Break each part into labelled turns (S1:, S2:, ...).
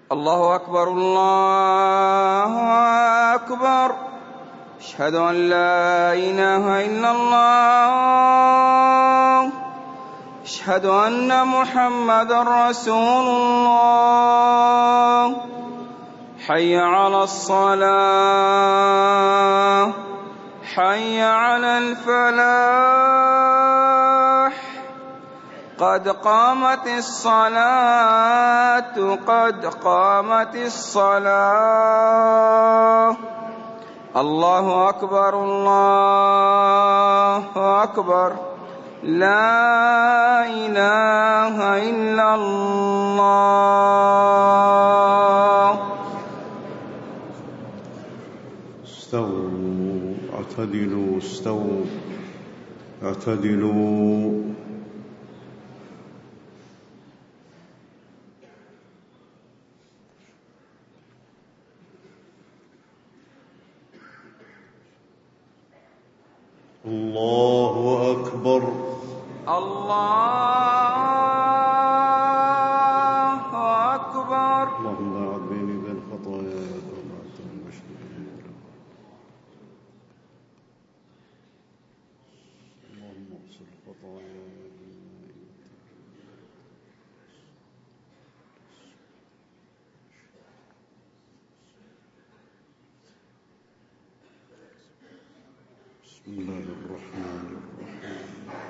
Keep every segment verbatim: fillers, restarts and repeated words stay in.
S1: الله أكبر الله أكبر. أشهد أن لا إله إلا الله. أشهد أن محمدا رسول الله. حي على الصلاة، حي على الفلاح. قد قامت الصلاة، قد قامت الصلاة. الله أكبر الله أكبر. لا إله إلا الله.
S2: استووا اعتدلوا استووا اعتدلوا. الله أكبر
S1: الله أكبر.
S2: اللهم باعد بيني وبين خطاياي وما أنت المشركين. اللهم اغفر خطاياي. بسم الله الرحمن الرحيم.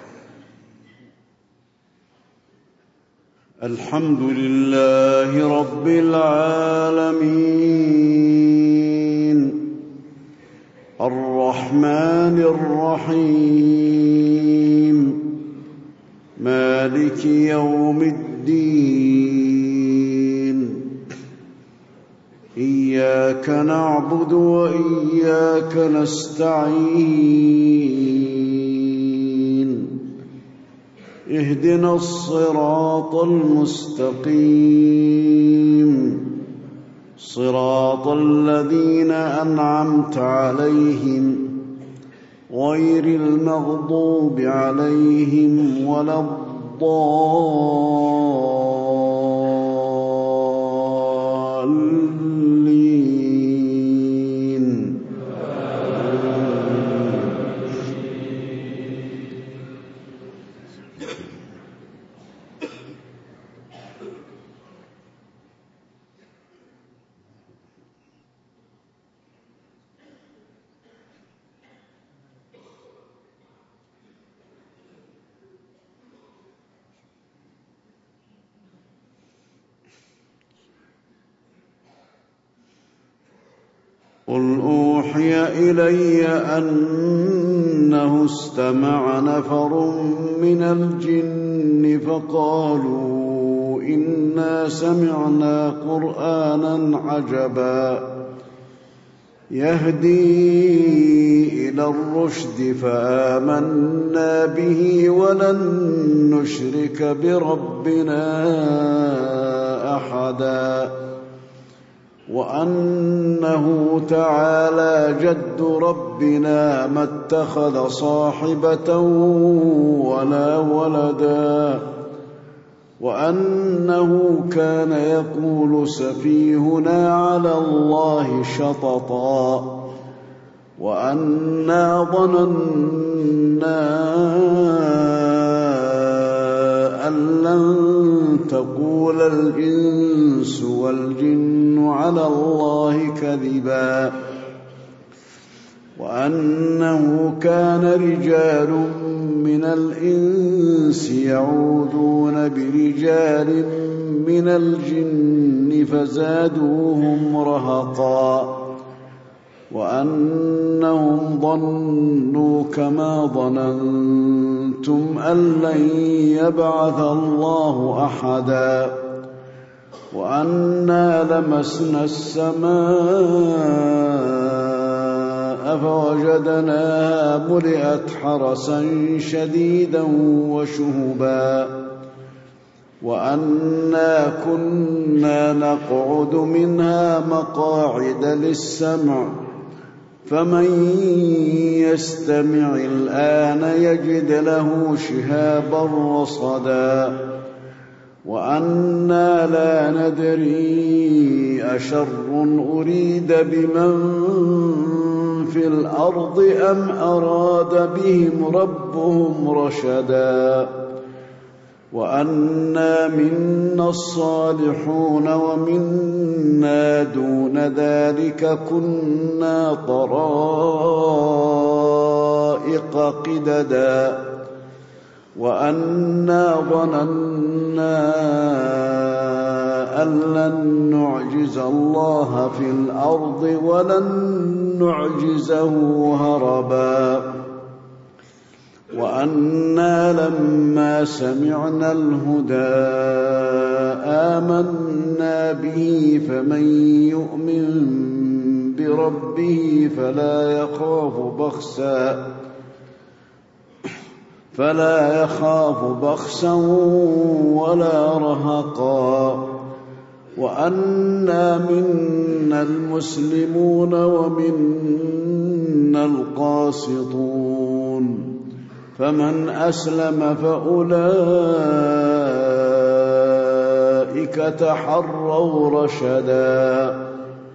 S2: الحمد لله رب العالمين، الرحمن الرحيم، مالك يوم الدين. إياك نعبد وإياك نستعين. اهدنا الصراط المستقيم، صراط الذين أنعمت عليهم غير المغضوب عليهم ولا الضالين. قل أوحي إلي أنه استمع نفر من الجن فقالوا إنا سمعنا قرآنا عجبا يهدي إلى الرشد فآمنا به ولن نشرك بربنا أحدا. وأنه تعالى جد ربنا ما اتخذ صاحبة ولا ولدا. وأنه كان يقول سفيهنا على الله شططا. وأنا ظننا أن لن تقول الإنس والجن على الله كذبا. وأنه كان رجال من الإنس يعوذون برجال من الجن فزادوهم رهقا. وأنهم ظنوا كما ظننتم أن لن يبعث الله أحدا. وأنا لمسنا السماء فوجدناها ملئت حرسا شديدا وشهبا. وأنا كنا نقعد منها مقاعد للسمع فمن يستمع الآن يجد له شهابا رصدا. وأنا لا ندري أشر أريد بمن في الأرض أم أراد بهم ربهم رشدا وأنا منا الصالحون ومنا دون ذلك كنا طرائق قددا وأنا ظننا أن لن نعجز الله في الأرض ولن نعجزه هربا وأنا لما سمعنا الهدى آمنا به فمن يؤمن بربه فلا يخاف بخسا فلا يخاف بخسا ولا رهقا وأنا منا المسلمون ومنا القاسطون فمن أسلم فأولئك تحروا رشدا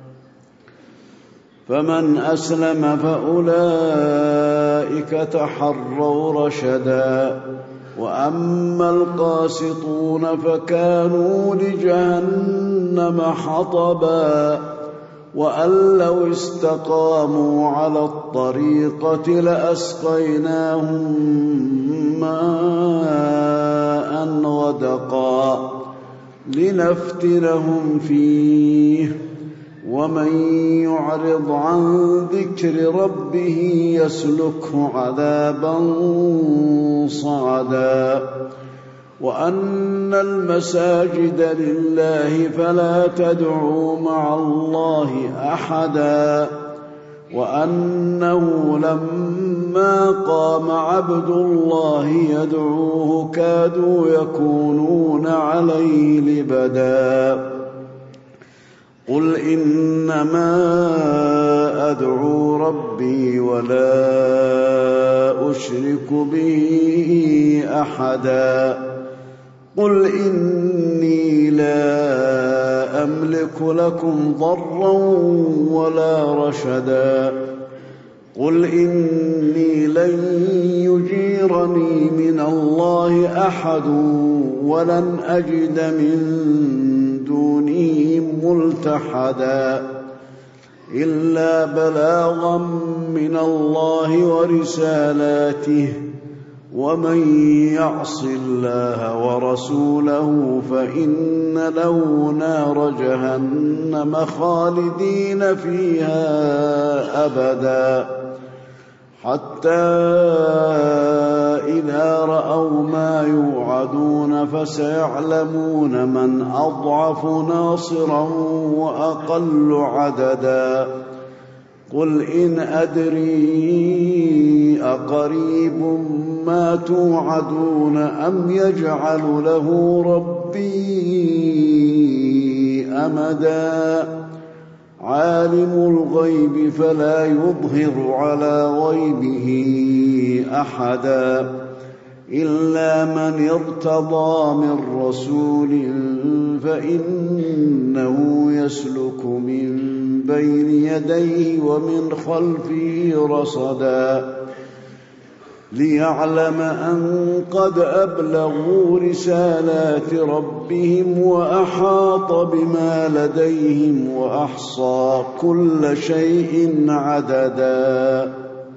S2: فمن أسلم فأولئك تحروا رشدا وأما القاسطون فكانوا لجهنم حطبا وأن لو استقاموا على الطريقة لأسقيناهم ماء غدقا لنفتنهم فيه ومن يعرض عن ذكر ربه يسلكه عذابا صعدا وأن المساجد لله فلا تدعوا مع الله أحدا وأنه لما قام عبد الله يدعوه كادوا يكونون عليه لبدا قل إنما أدعو ربي ولا أشرك به أحدا قل إني لا أملك لكم ضرا ولا رشدا قل إني لن يجيرني من الله أحد ولن أجد من دونه ملتحدا إلا بلاغا من الله ورسالاته ومن يعص الله ورسوله فإن له نار جهنم خالدين فيها أبدا حتى إذا رأوا ما يوعدون فسيعلمون من أضعف ناصرا وأقل عددا قل إن أدري أقريب ما توعدون أم يجعل له ربي أمدا عالم الغيب فلا يظهر على غيبه أحدا إلا من ارتضى من رسول فإنه يسلك من بين يديه ومن خلفه رصدا ليعلم أن قد أبلغوا رسالات ربهم وأحاط بما لديهم وأحصى كل شيء عددا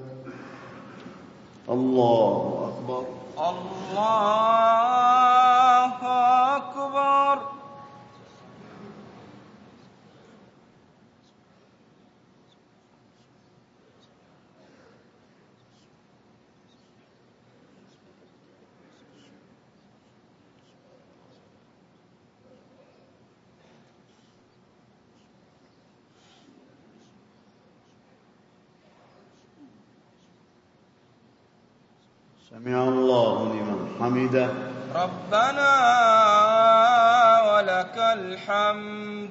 S2: الله أكبر
S1: الله أكبر
S2: سمع الله لمن حمده
S1: ربنا ولك الحمد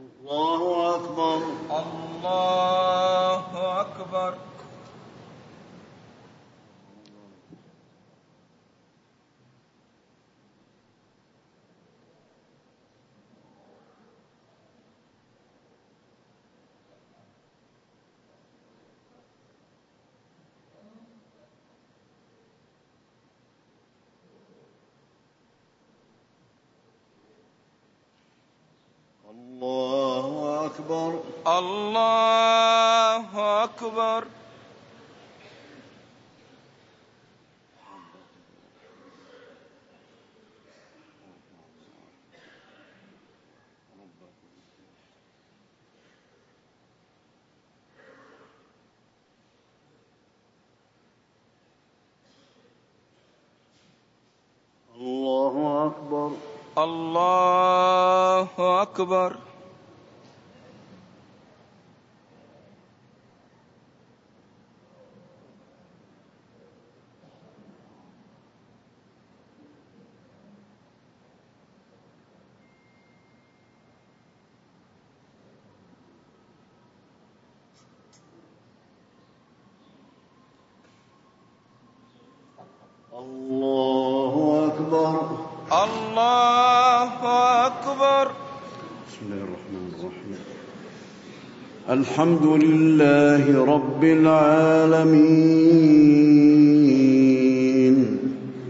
S2: الله أكبر.
S1: الله أكبر.
S2: الله أكبر.
S1: الله أكبر.
S2: الله أكبر.
S1: الله أكبر.
S2: الله أكبر.
S1: الله أكبر.
S2: بسم الله الرحمن الرحيم. الحمد لله رب العالمين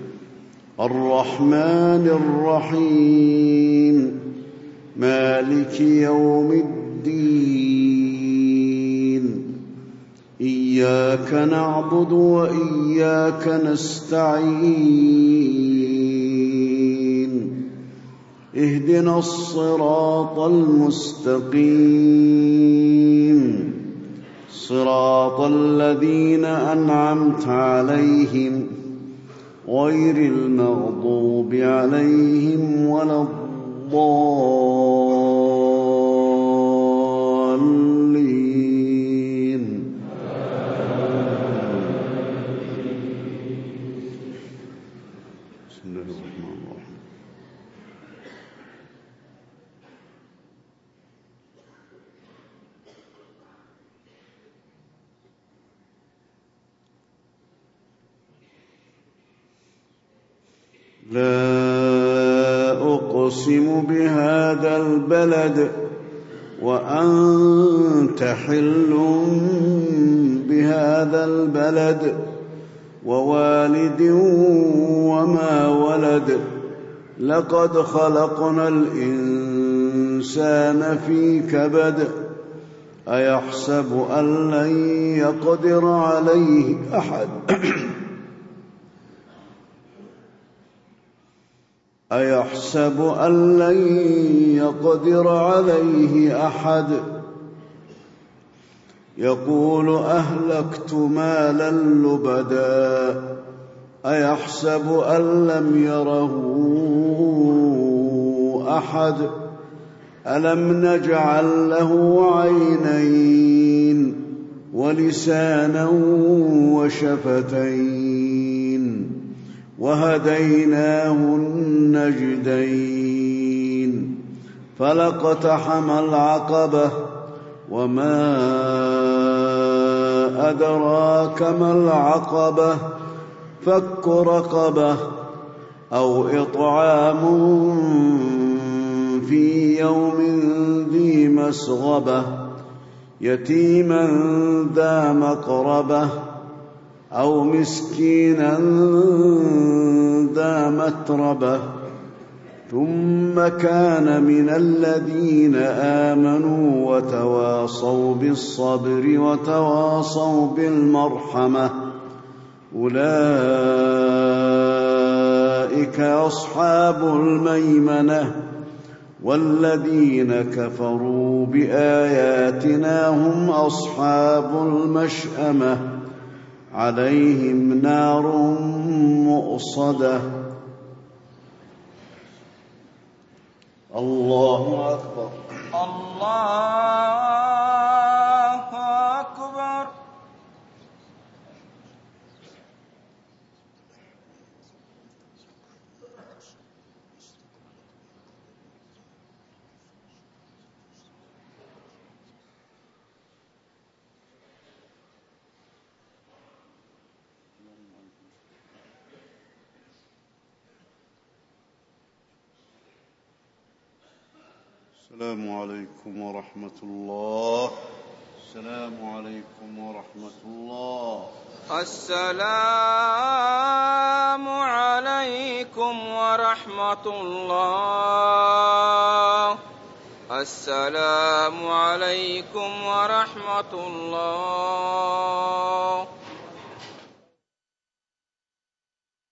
S2: الرحمن الرحيم مالك يوم الدين إياك نعبد وإياك نستعين اهدنا الصراط المستقيم صراط الذين أنعمت عليهم غير المغضوب عليهم ولا الضالين. بسم الله الرحمن الرحيم. لا أقسم بهذا البلد وأنت حل بهذا البلد ووالد وما ولد لقد خلقنا الإنسان في كبد أيحسب أن لن يقدر عليه أحد أيحسب أن لن يقدر عليه أحد يقول أهلكت مالا لبدا أيحسب أن لم يره أحد ألم نجعل له عينين ولسانا وشفتين وهديناه النجدين فلاقتحم العقبة وما أدراك ما العقبة فك رقبة أو إطعام في يوم ذي مسغبة يتيما ذا مقربة أو مسكينا ذا متربة ثم كان من الذين آمنوا وتواصوا بالصبر وتواصوا بالمرحمة أولئك أصحاب الميمنة والذين كفروا بآياتنا هم أصحاب المشأمة عليهم نار مؤصدة. الله أكبر.
S1: الله أكبر.
S2: السلام عليكم ورحمة الله. السلام عليكم ورحمة الله.
S1: السلام عليكم ورحمة الله. السلام عليكم ورحمة الله.